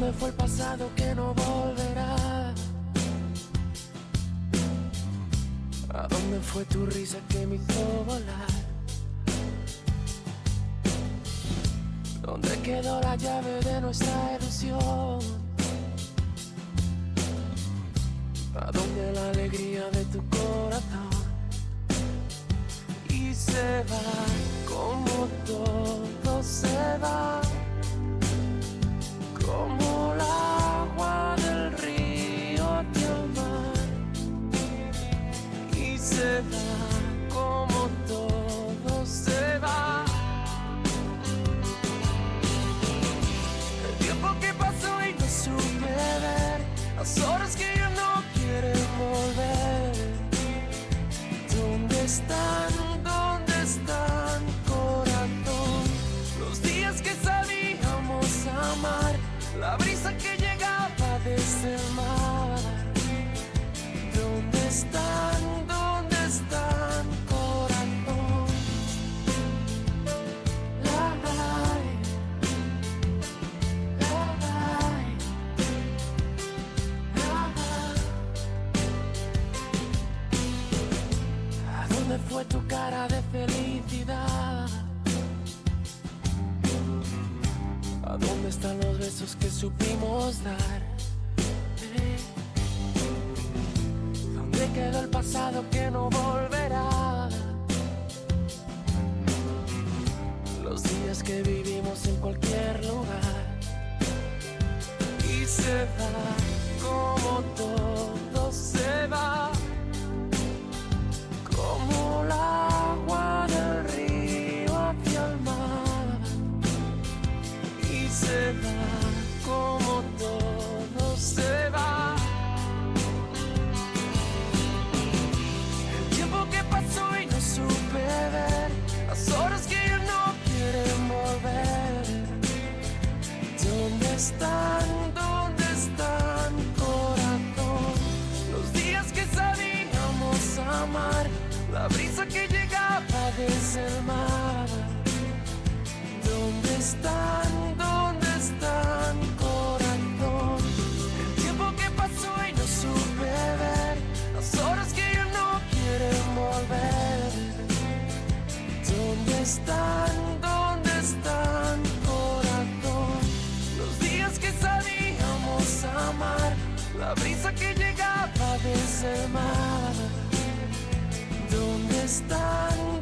dónde fue el pasado que no volverá? ¿A dónde fue tu risa que me hizo volar? ¿Dónde quedó la llave de nuestra ilusión? ¿A dónde la alegría de tu corazón? Y se va como todo se va, como el agua del río hacia el mar. Y se va como todo se va. El tiempo que pasó y no supe ver, las horas que ya no quieren volver. ¿Dónde están? ¿Dónde están, corazón? Los días que sabíamos amar, la brisa que llegaba desde el mar. ¿Dónde están? ¿Dónde están, corazón? ¿A dónde fue tu cara de felicidad? ¿A dónde están los besos que supimos dar? ¿Dónde quedó el pasado que no volverá? Los días que vivimos en cualquier lugar. Y se va como todo se va, como el agua del río hacia el mar. Y se va como todo se va. El tiempo que pasó y no supe ver, las horas que ya no quieren volver. ¿Dónde están? ¿Dónde están, corazón? Los días que sabíamos amar, la brisa que llegaba desde el mar. ¿Dónde están? ¿Dónde están, corazón? El tiempo que pasó y no supe ver, las horas que ya no quieren volver. ¿Dónde están? ¿Dónde están, corazón? Los días que sabíamos amar, la brisa que llegaba desde el mar. ¿Dónde están?